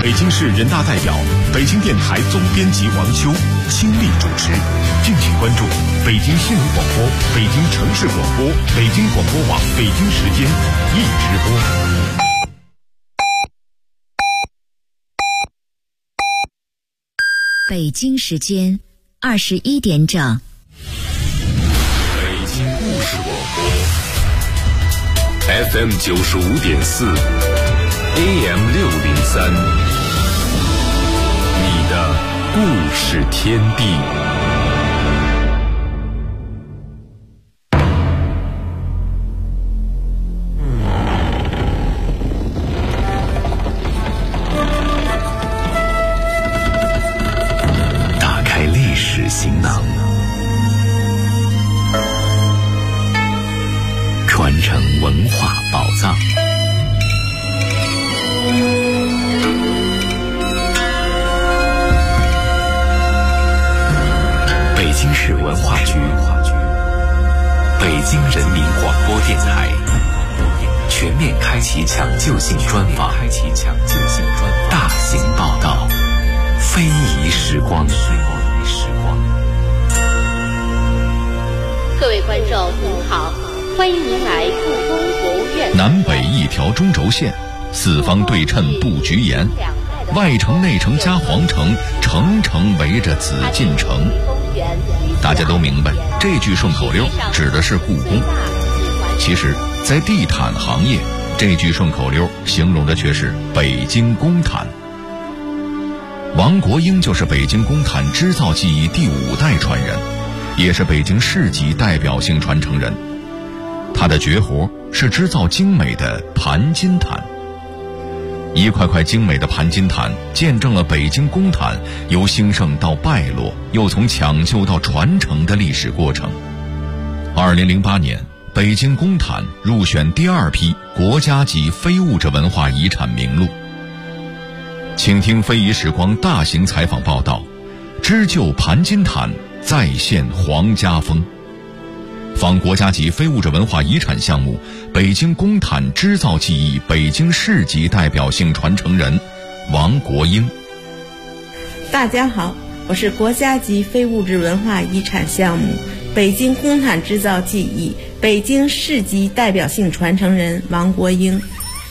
北京市人大代表、北京电台总编辑王修倾力主持。敬请关注北京新闻广播、北京城市广播、北京广播网北京时间一直播。 北京时间21点整。 北京故事广播 FM 95.4 AM 603，你的故事天地。打开历史行囊，传承文化宝藏。北京市文化局、北京人民广播电台全面开启抢救性专访，大型报道，非遗时光。 各位观众您好，欢迎您来故宫博物院。 南北一条中轴线，四方对称布局严，外城内城加皇城，城城围着紫禁城。大家都明白，这句顺口溜指的是故宫。其实在地毯行业，这句顺口溜形容的却是北京公毯。王国英就是北京公毯织造技艺第5代传人，也是北京市级代表性传承人。他的绝活是织造精美的盘金毯。一块块精美的盘金毯见证了北京公毯由兴盛到败落，又从抢救到传承的历史过程。2008年，北京公毯入选第2批国家级非物质文化遗产名录。请听非遗时光大型采访报道，织就盘金毯再现皇家风。仿国家级非物质文化遗产项目北京公毯织造技艺北京市级代表性传承人王国英。 大家好，我是国家级非物质文化遗产项目北京公毯织造技艺北京市级代表性传承人王国英。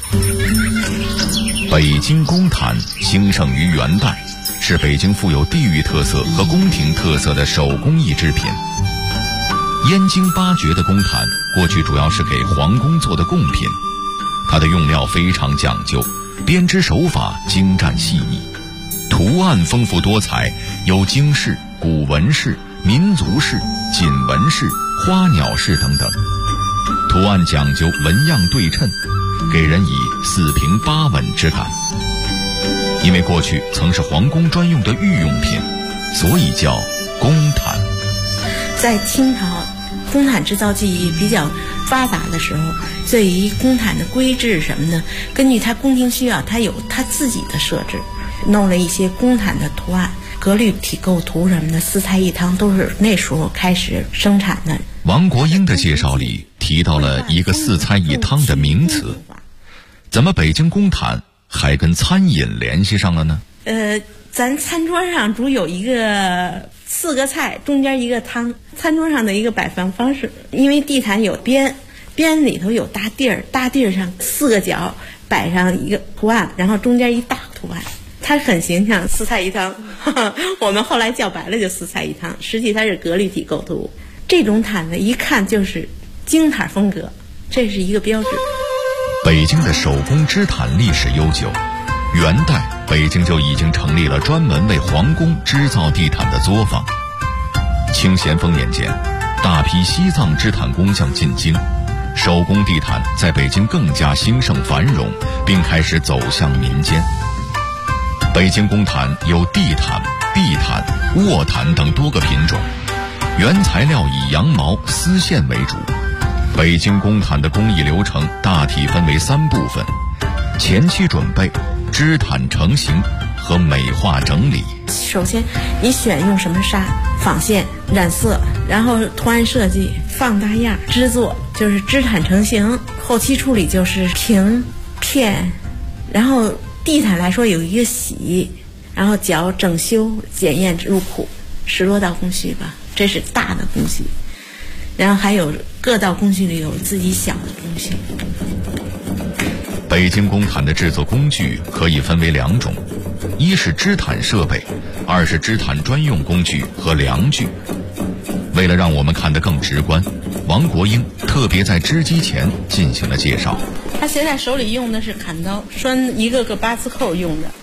北京公毯兴盛于元代，是北京富有地域特色和宫廷特色的手工艺制品。燕京8绝的公毯过去主要是给皇宫做的贡品，它的用料非常讲究，编织手法精湛细腻，图案丰富多彩，有京式、古文式、民族式、锦纹式、花鸟式等等，图案讲究纹样对称，给人以4平8稳之感。因为过去曾是皇宫专用的御用品，所以叫公毯。 在清朝公毯织造技艺比较发达的时候，对于公毯的规制什么的，根据它宫廷需要，它有它自己的设置，弄了一些公毯的图案，格律体构图什么的，四菜一汤都是那时候开始生产的。 王国英的介绍里提到了一个4菜一汤的名词，怎么北京公毯还跟餐饮联系上了呢？ 咱餐桌上主有一个4个菜，中间一个汤，餐桌上的一个摆放方式。因为地毯有边里头有大地儿，大地儿上4个角摆上一个图案，然后中间一大图案，它很形象，四菜一汤。我们后来叫白了就四菜一汤，实际它是格律体构图。这种毯子一看就是京毯风格，这是一个标志。 北京的手工织毯历史悠久，元代北京就已经成立了专门为皇宫织造地毯的作坊。清咸丰年间，大批西藏织毯工匠进京，手工地毯在北京更加兴盛繁荣，并开始走向民间。北京公毯有地毯、地毯、卧毯等多个品种，原材料以羊毛、丝线为主。北京公毯的工艺流程大体分为3部分：前期准备、织毯成型和美化整理。 首先你选用什么纱、纺线、染色，然后图案设计、放大样、制作，就是织毯成型。后期处理就是平片，然后地毯来说有一个洗，然后脚整修检验入库10多道工序吧，这是大的工序，然后还有各道工序里有自己小的工序。 北京工毯的制作工具可以分为2种，一是织毯设备，二是织毯专用工具和量具。为了让我们看得更直观，王国英特别在织机前进行了介绍。 他现在手里用的是砍刀，拴一个个八字扣用的。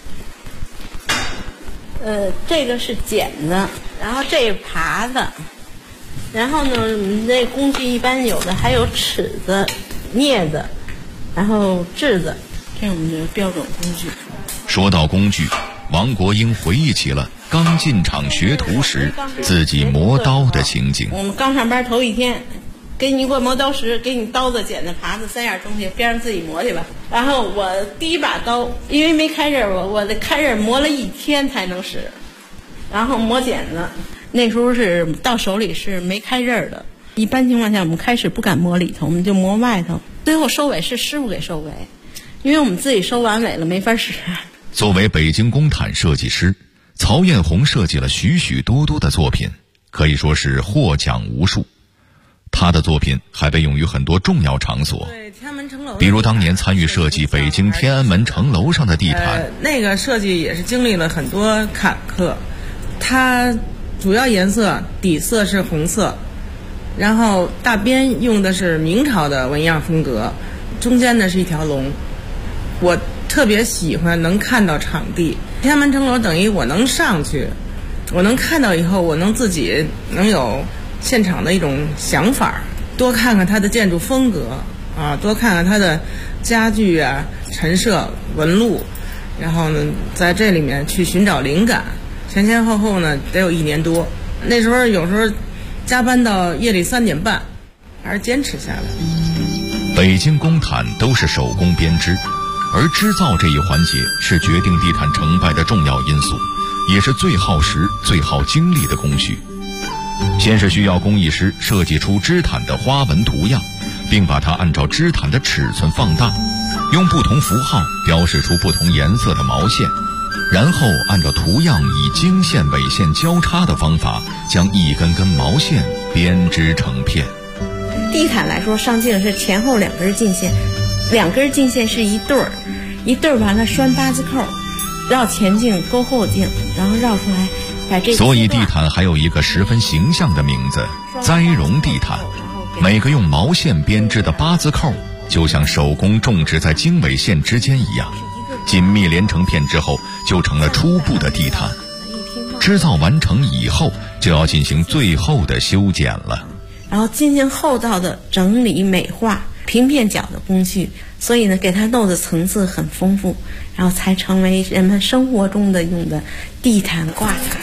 这个是剪子，然后这是耙子，然后呢，我们这工具一般有的还有尺子、镊子，然后质子，这是我们的标准工具。 说到工具，王国英回忆起了刚进厂学徒时自己磨刀的情景。 我们刚上班头一天，给你一块磨刀石，给你刀子、剪子、耙子3样东西，边上自己磨去吧。然后我第一把刀，因为没开刃，我的开刃磨了1天才能使。然后磨剪子，那时候是到手里是没开刃的。一般情况下，我们开始不敢磨里头，我们就磨外头。最后收尾是师傅给收尾，因为我们自己收完尾了没法使。 作为北京工毯设计师，曹艳红设计了许许多多的作品，可以说是获奖无数。他的作品还被用于很多重要场所，比如当年参与设计北京天安门城楼上的地毯， 那个设计也是经历了很多坎坷。它主要颜色底色是红色，然后大边用的是明朝的纹样风格，中间呢是一条龙。我特别喜欢能看到场地，天安门城楼等于我能上去，我能看到以后，我能自己能有现场的一种想法，多看看它的建筑风格啊，多看看它的家具啊、陈设、纹路，然后呢，在这里面去寻找灵感。前后呢得有1年多，那时候有时候加班到夜里3点半，还是坚持下来。 北京工毯都是手工编织，而织造这一环节是决定地毯成败的重要因素，也是最耗时、最耗精力的工序。先是需要工艺师设计出织毯的花纹图样，并把它按照织毯的尺寸放大，用不同符号标示出不同颜色的毛线，然后按照图样以经线、纬线交叉的方法，将一根根毛线编织成片。 地毯来说，上镜是前后2根镜线，2根镜线是一对儿，一对儿完了拴八字扣，绕前镜勾后镜，然后绕出来把这。 所以地毯还有一个十分形象的名字——栽绒地毯。每个用毛线编织的八字扣，就像手工种植在经纬线之间一样，紧密连成片之后，就成了初步的地毯。织造完成以后，就要进行最后的修剪了， 然后进行后道的整理美化、平片角的工序，所以呢，给它弄的层次很丰富，然后才成为人们生活中的用的地毯、挂毯。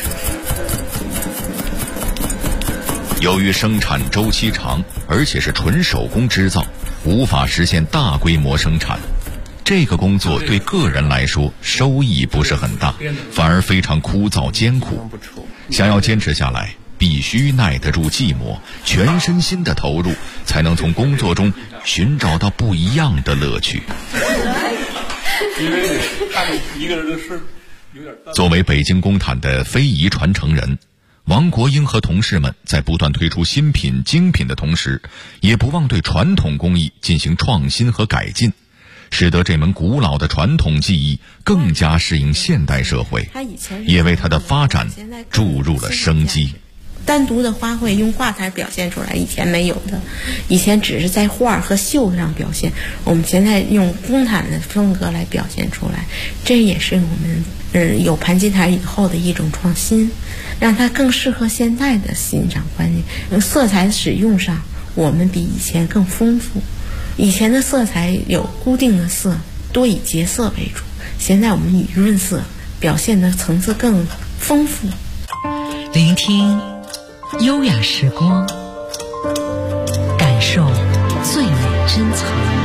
由于生产周期长，而且是纯手工织造，无法实现大规模生产。这个工作对个人来说收益不是很大，反而非常枯燥艰苦。想要坚持下来，必须耐得住寂寞，全身心的投入，才能从工作中寻找到不一样的乐趣。 因为看一个人的事有点淡。 作为北京工毯的非遗传承人，王国英和同事们在不断推出新品、精品的同时，也不忘对传统工艺进行创新和改进，使得这门古老的传统技艺更加适应现代社会，也为它的发展注入了生机。 单独的花卉用画才表现出来，以前没有的，以前只是在画和绣上表现，我们现在用工毯的风格来表现出来，这也是我们有盘金毯以后的一种创新，让它更适合现在的欣赏观念。色彩使用上，我们比以前更丰富。以前的色彩有固定的色，多以洁色为主，现在我们以润色，表现的层次更丰富。 聆听优雅时光，感受最美珍藏。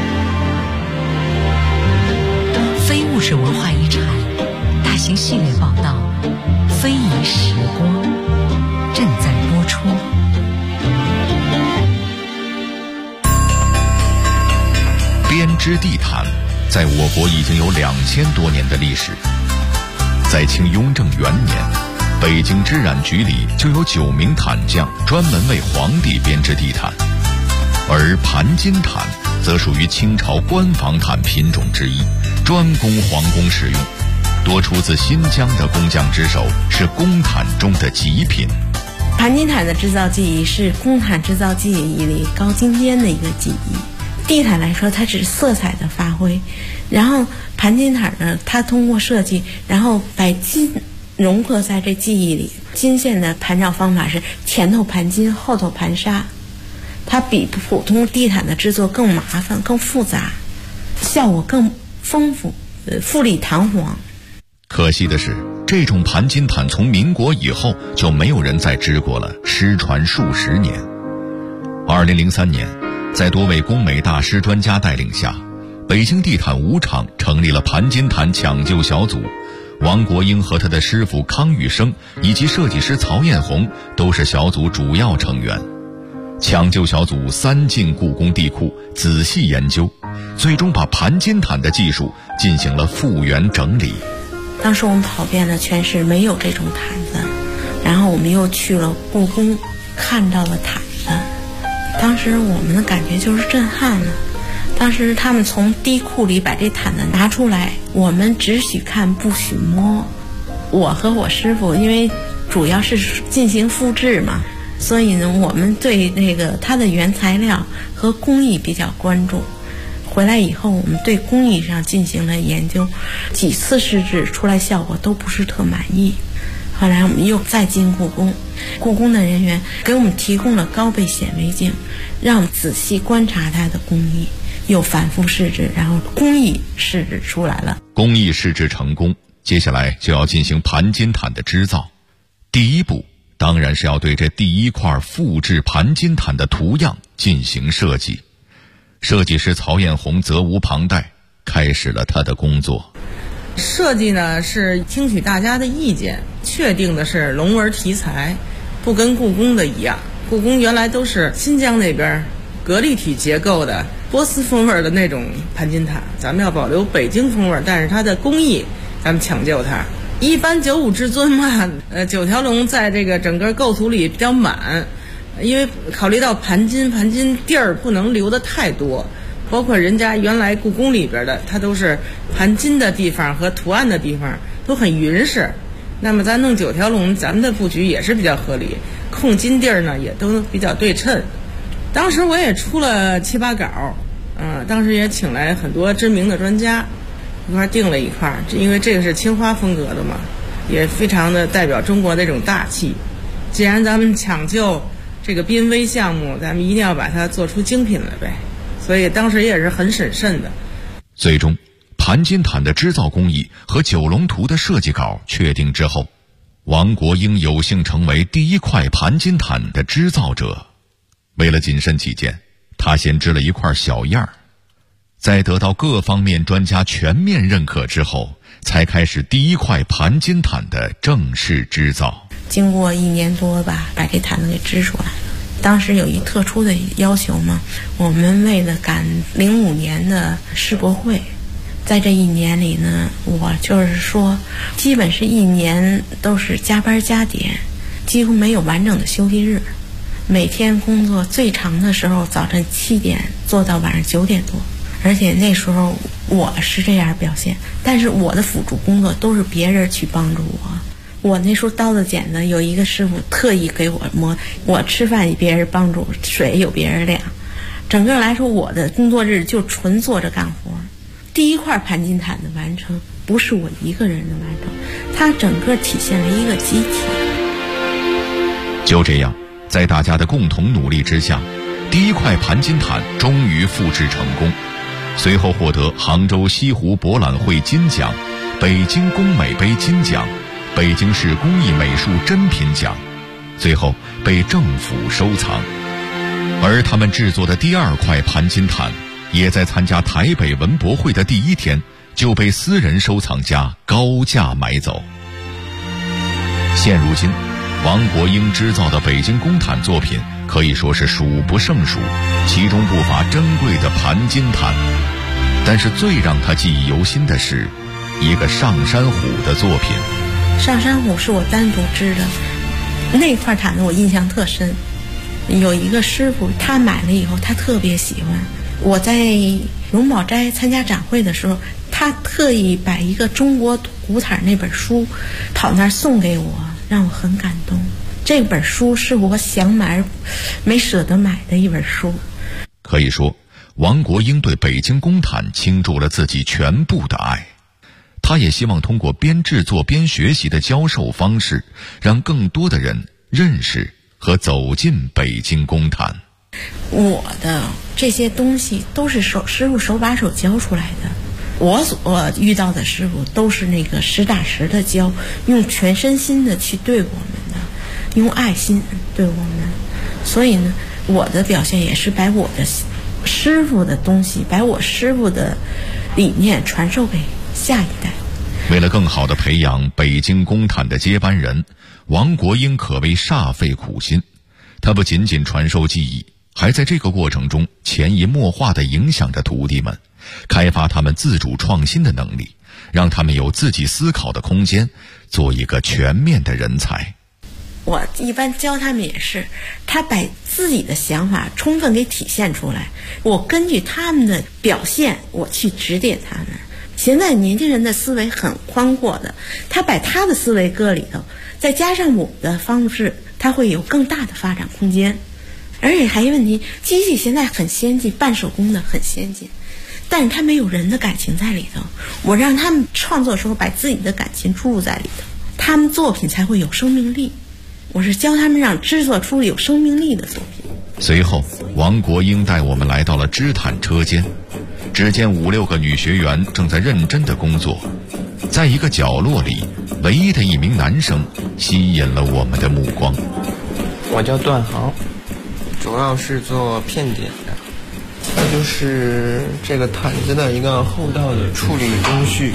非物质文化遗产大型系列报道《非遗时光》正在播出。 编织地毯在我国已经有2000多年的历史。在清雍正元年，北京织染局里就有9名毯匠专门为皇帝编织地毯，而盘金毯则属于清朝官房毯品种之一，专供皇宫使用，多出自新疆的工匠之手，是宫毯中的极品。 盘金毯的制造技艺是宫毯制造技艺里高精尖的一个技艺。地毯来说，它只是色彩的发挥，然后盘金毯呢，它通过设计，然后把金融合在这技艺里。金线的盘绕方法是前头盘金，后头盘纱，它比普通地毯的制作更麻烦、更复杂，效果更丰富，富丽堂皇。 可惜的是，这种盘金毯从民国以后就没有人再织过了，失传数十年。2003年，在多位工美大师专家带领下，北京地毯5厂成立了盘金毯抢救小组，王国英和他的师傅康玉生以及设计师曹艳红都是小组主要成员。抢救小组3进故宫地库，仔细研究，最终把盘金毯的技术进行了复原整理。 当时我们跑遍了全市，没有这种毯子，然后我们又去了故宫，看到了毯子。当时我们的感觉就是震撼了。当时他们从地库里把这毯子拿出来，我们只许看不许摸。我和我师傅因为主要是进行复制嘛，所以呢我们对那个它的原材料和工艺比较关注。回来以后我们对工艺上进行了研究，几次试制出来效果都不是特满意。后来我们又再进故宫，故宫的人员给我们提供了高倍显微镜，让我们仔细观察它的工艺，又反复试制，然后工艺试制出来了。 工艺试制成功，接下来就要进行盘金毯的织造。第一步当然是要对这第一块复制盘金毯的图样进行设计。设计师曹艳红责无旁贷，开始了他的工作。 设计呢是听取大家的意见，确定的是龙纹题材，不跟故宫的一样。故宫原来都是新疆那边格力体结构的波斯风味的那种盘金毯，咱们要保留北京风味，但是它的工艺咱们抢救它。一般95至尊嘛，9条龙在这个整个构图里比较满，因为考虑到盘金地儿不能留得太多，包括人家原来故宫里边的，它都是盘金的地方和图案的地方都很匀实。那么咱弄9条龙，咱们的布局也是比较合理，控金地儿呢也都比较对称。当时我也出了7、8稿，当时也请来很多知名的专家一块定了一块，因为这个是青花风格的嘛，也非常的代表中国那种大气。既然咱们抢救这个濒危项目，咱们一定要把它做出精品来呗，所以当时也是很审慎的。 最终盘金毯的织造工艺和9龙图的设计稿确定之后，王国英有幸成为第一块盘金毯的织造者。为了谨慎起见，他先织了一块小样儿，在得到各方面专家全面认可之后，才开始第一块盘金毯的正式织造。 经过1年多吧，把这毯子给织出来了。当时有一特殊的要求嘛，我们为了赶05年的世博会，在这1年里呢，我就是说基本是1年都是加班加点，几乎没有完整的休息日。每天工作最长的时候早晨7点做到晚上9点多，而且那时候我是这样表现，但是我的辅助工作都是别人去帮助我。我那时候刀子剪子有一个师傅特意给我磨，我吃饭别人帮助，水有别人晾。整个来说，我的工作日就纯坐着干活。第一块盘金毯的完成不是我一个人的完成，它整个体现了一个集体。 就这样，在大家的共同努力之下，第一块盘金毯终于复制成功，随后获得杭州西湖博览会金奖、北京工美杯金奖、北京市工艺美术珍品奖，最后被政府收藏。而他们制作的第2块盘金毯，也在参加台北文博会的第1天就被私人收藏家高价买走。现如今，王国英织造的北京工毯作品可以说是数不胜数，其中不乏珍贵的盘金毯。 但是最让他记忆犹新的是一个上山虎的作品。 上山虎是我单独织的，那块毯子我印象特深。有一个师傅，他买了以后他特别喜欢。我在荣宝斋参加展会的时候，他特意把一个中国古毯那本书跑那儿送给我，让我很感动。这本书是我想买没舍得买的一本书。 可以说，王国英对北京公毯倾注了自己全部的爱。他也希望通过边制作边学习的教授方式，让更多的人认识和走进北京公毯。 我的这些东西都是师傅手把手教出来的。我所遇到的师傅都是那个实打实的教，用全身心的去对我们的，用爱心对我们。所以呢，我的表现也是把我的师傅的东西，把我师傅的理念传授给下一代。 为了更好地培养北京公毯的接班人，王国英可谓煞费苦心。他不仅仅传授技艺，还在这个过程中潜移默化地影响着徒弟们，开发他们自主创新的能力，让他们有自己思考的空间，做一个全面的人才。 我一般教他们也是，他把自己的想法充分给体现出来，我根据他们的表现，我去指点他们。现在年轻人的思维很宽阔的，他把他的思维搁里头，再加上我的方式，他会有更大的发展空间。而且还有问题，机器现在很先进，半手工的很先进，但是他没有人的感情在里头。我让他们创作的时候把自己的感情注入在里头，他们作品才会有生命力。我是教他们让制作出有生命力的作品。 随后，王国英带我们来到了织毯车间，只见5-6个女学员正在认真的工作。在一个角落里，唯一的一名男生吸引了我们的目光。 我叫段航，主要是做片点的，它就是这个毯子的一个后道的处理工序。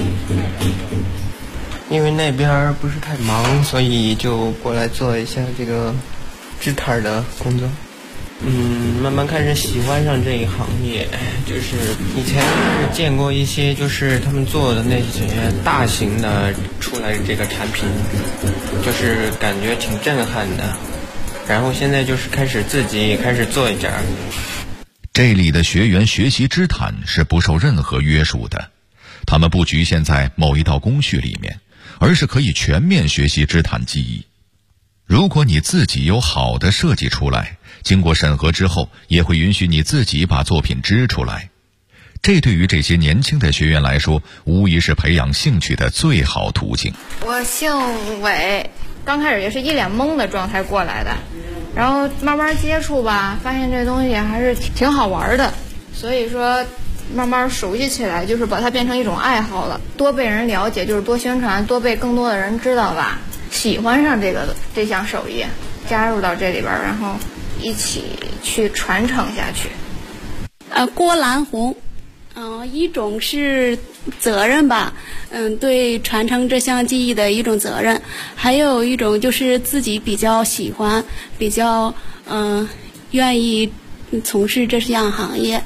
因为那边不是太忙，所以就过来做一下这个织毯的工作。慢慢开始喜欢上这一行业，就是以前是见过一些就是他们做的那些大型的出来这个产品，就是感觉挺震撼的。然后现在就是开始自己也开始做一点。 这里的学员学习织毯是不受任何约束的，他们不局限在某一道工序里面，而是可以全面学习织毯技艺。如果你自己有好的设计出来，经过审核之后，也会允许你自己把作品织出来。这对于这些年轻的学员来说，无疑是培养兴趣的最好途径。 我姓韦，刚开始也是一脸懵的状态过来的，然后慢慢接触吧，发现这东西还是挺好玩的，所以说慢慢熟悉起来，就是把它变成一种爱好了。多被人了解，就是多宣传，多被更多的人知道吧，喜欢上这项手艺，加入到这里边，然后一起去传承下去。 郭兰红，一种是责任吧，对传承这项技艺的一种责任，还有一种就是自己比较喜欢，比较愿意从事这项行业。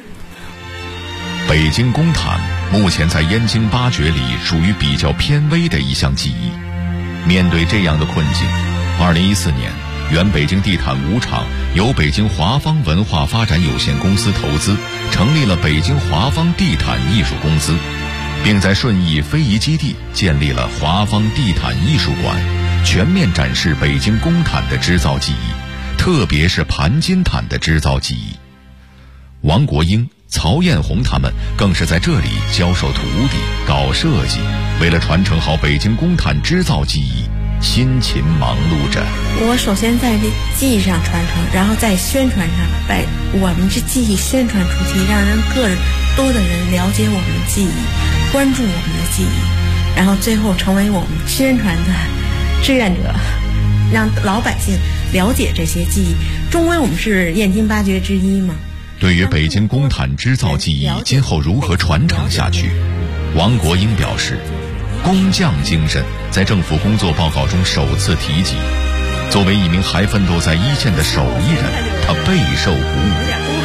北京公毯目前在燕京八绝里属于比较偏微的一项技艺。面对这样的困境，2014年，原北京地毯5厂由北京华方文化发展有限公司投资，成立了北京华方地毯艺术公司，并在顺义非遗基地建立了华方地毯艺术馆，全面展示北京公毯的织造技艺，特别是盘金毯的织造技艺。王国英、曹艳红他们更是在这里教授徒弟、搞设计，为了传承好北京公毯织造技艺，辛勤忙碌着。 我首先在这技艺上传承，然后在宣传上把我们这技艺宣传出去，让更多的人了解我们的技艺，关注我们的技艺，然后最后成为我们宣传的志愿者，让老百姓了解这些技艺。终归我们是燕京八绝之一嘛。 对于北京公毯织造技艺今后如何传承下去，王国英表示，工匠精神在政府工作报告中首次提及。作为一名还奋斗在一线的手艺人，他备受鼓舞。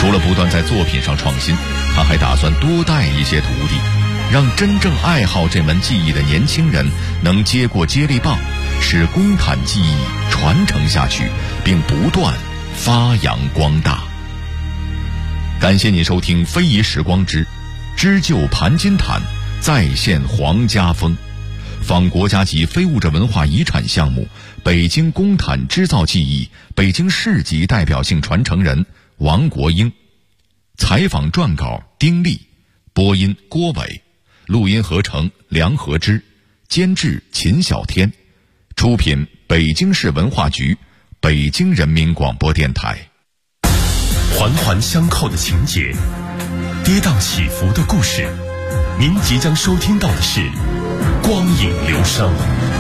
除了不断在作品上创新，他还打算多带一些徒弟，让真正爱好这门技艺的年轻人能接过接力棒，使公坦技艺传承下去，并不断发扬光大。感谢您收听非遗时光之织就盘金毯，再现皇家风，仿国家级非物质文化遗产项目北京公毯织造技艺北京市级代表性传承人王国英。采访撰稿丁力，播音郭伟，录音合成梁和之，监制秦小天，出品北京市文化局，北京人民广播电台。 环环相扣的情节，跌宕起伏的故事，您即将收听到的是光影流声。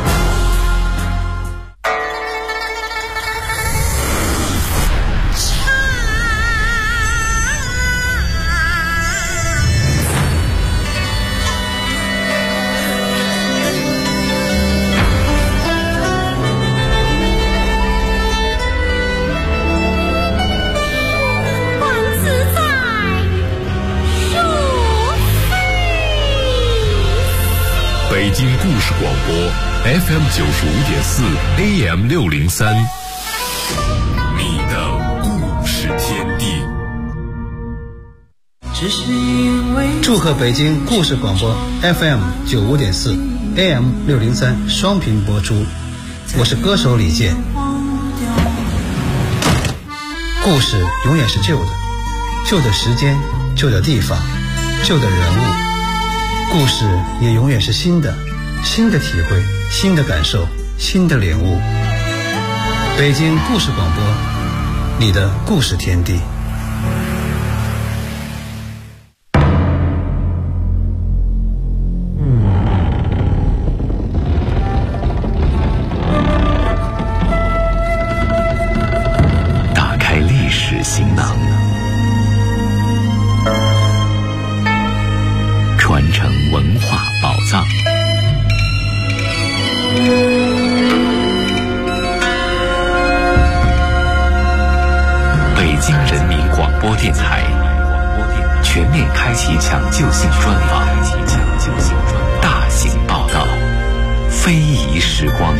北京故事广播 FM 95.4 AM 603，你的故事天地。 祝贺北京故事广播 FM 95.4 AM 603双频播出，我是歌手李健。故事永远是旧的，旧的时间，旧的地方，旧的人物。故事也永远是新的，新的体会，新的感受，新的领悟。北京故事广播，你的故事天地。 打开历史行囊，传承文化宝藏。北京人民广播电台全面开启抢救性专访，大型报道，非遗时光。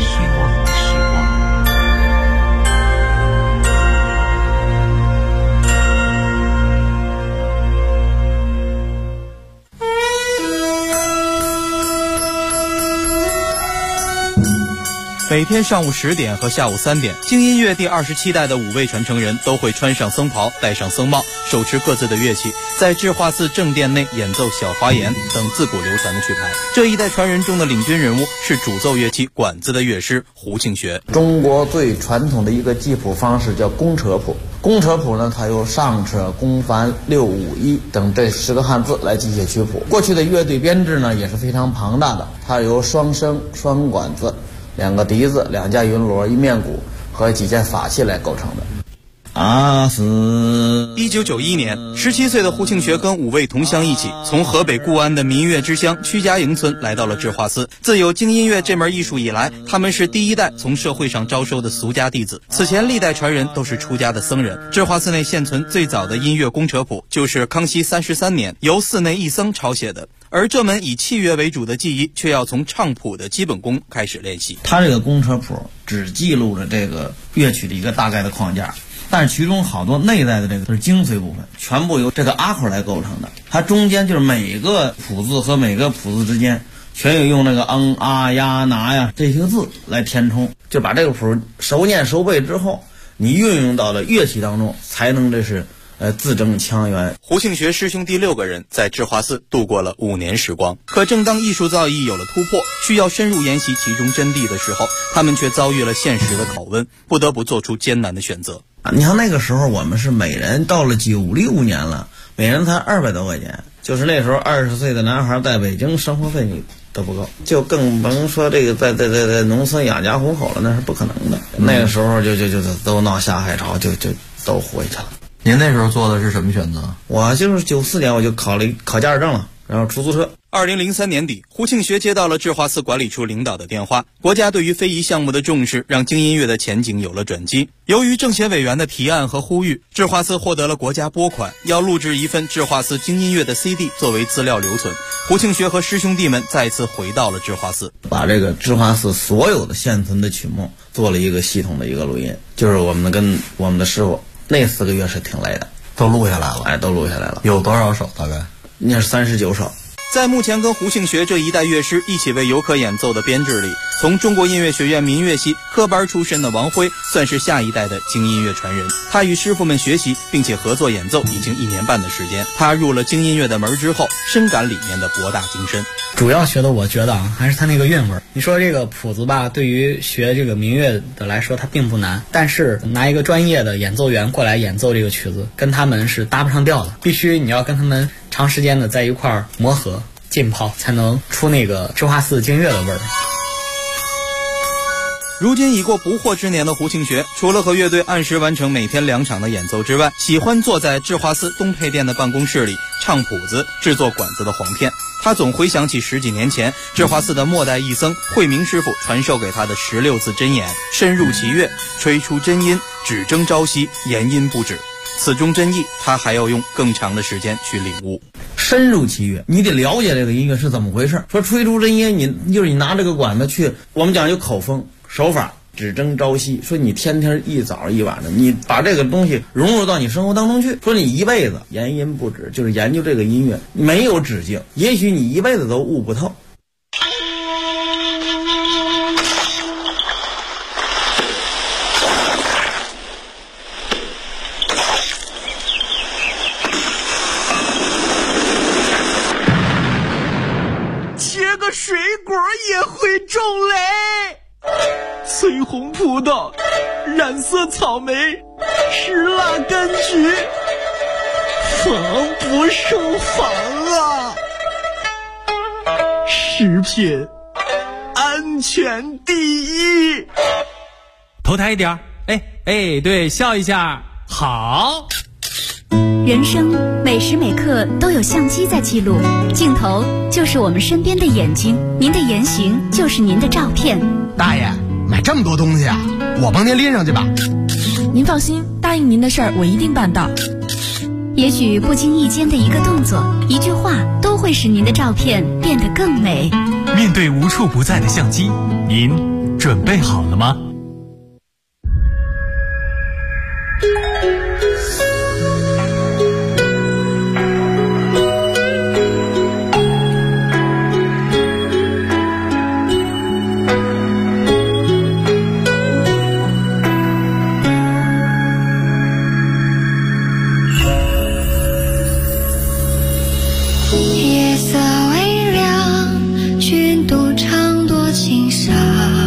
每天上午10点和下午3点，京音乐第27代的5位传承人都会穿上僧袍，戴上僧帽，手持各自的乐器，在智化寺正殿内演奏小花言等自古流传的曲牌。这一代传人中的领军人物是主奏乐器管子的乐师胡庆学。 中国最传统的一个记谱方式叫公车谱。公车谱呢，它由上车、公繁、六五一等这10个汉字来记写曲谱。过去的乐队编制呢也是非常庞大的，它由双笙、双管子、2个笛子、2架云锣、1面鼓和几件法器来构成的。 1991年，17岁的胡庆学跟5位同乡一起，从河北固安的民乐之乡曲家营村来到了智化寺。自有京音乐这门艺术以来，他们是第一代从社会上招收的俗家弟子。此前历代传人都是出家的僧人。智化寺内现存最早的音乐公车谱，就是康熙33年由寺内一僧抄写的。而这门以器乐为主的技艺，却要从唱谱的基本功开始练习。 它这个公车谱只记录了这个乐曲的一个大概的框架，但是其中好多内在的这个是精髓部分，全部由这个阿口来构成的。它中间就是每个谱字和每个谱字之间全有用那个啊呀拿呀这些字来填充，就把这个谱熟念熟背之后，你运用到了乐器当中，才能这是字正腔圆。 胡庆学师兄弟6个人在智化寺度过了5年时光。可正当艺术造诣有了突破，需要深入研习其中真谛的时候，他们却遭遇了现实的拷问，不得不做出艰难的选择。 你像那个时候我们是每人到了96年了，每人才200多块钱，就是那时候20岁的男孩在北京生活费你都不够，就更甭说这个在农村养家糊口了，那是不可能的。那个时候就都闹下海潮，就都回去了。 您那时候做的是什么选择？ 我就是94年我就考驾驶证了，然后出租车。 2003年底，胡庆学接到了智化寺管理处领导的电话，国家对于非遗项目的重视让京音乐的前景有了转机。由于政协委员的提案和呼吁，智化寺获得了国家拨款，要录制一份智化寺京音乐的 CD 作为资料留存。胡庆学和师兄弟们再次回到了智化寺， 把这个智化寺所有的现存的曲目做了一个系统的一个录音，就是我们跟我们的师傅那4个月是挺累的， 都录下来了。 哎，都录下来了。 有多少首？大概那是39首。 在目前跟胡庆学这一代乐师一起为游客演奏的编制里，从中国音乐学院民乐系科班出身的王辉算是下一代的京音乐传人。他与师傅们学习并且合作演奏已经1年半的时间。他入了京音乐的门之后，深感里面的博大精深。 主要学的我觉得还是他那个韵味。你说这个谱子吧，对于学这个民乐的来说它并不难，但是拿一个专业的演奏员过来演奏这个曲子，跟他们是搭不上调的。必须你要跟他们长时间的在一块儿磨合浸泡，才能出那个智化寺京乐的味儿。 如今已过不惑之年的胡庆学，除了和乐队按时完成每天2场的演奏之外，喜欢坐在智化寺东配殿的办公室里唱谱子、制作管子的簧片。他总回想起10几年前智化寺的末代义僧慧明师傅传授给他的16字真言：深入其乐，吹出真音，只争朝夕，言音不止。此中真意，他还要用更长的时间去领悟。 深入其乐，你得了解这个音乐是怎么回事。说吹出真音，你就是你拿这个管子去，我们讲究口风手法，只争朝夕。说你天天一早一晚上，你把这个东西融入到你生活当中去。说你一辈子言音不止，就是研究这个音乐没有止境，也许你一辈子都悟不透。 水果也会种雷，翠红葡萄，染色草莓，石蜡柑橘，防不胜防啊！食品安全第一。 头抬一点，哎，对，笑一下，好。 人生每时每刻都有相机在记录，镜头就是我们身边的眼睛，您的言行就是您的照片。 大爷，买这么多东西啊，我帮您拎上去吧。 您放心，答应您的事儿我一定办到。 也许不经意间的一个动作、一句话，都会使您的照片变得更美。 面对无处不在的相机，您准备好了吗？ 夜色微凉，君独唱多情伤。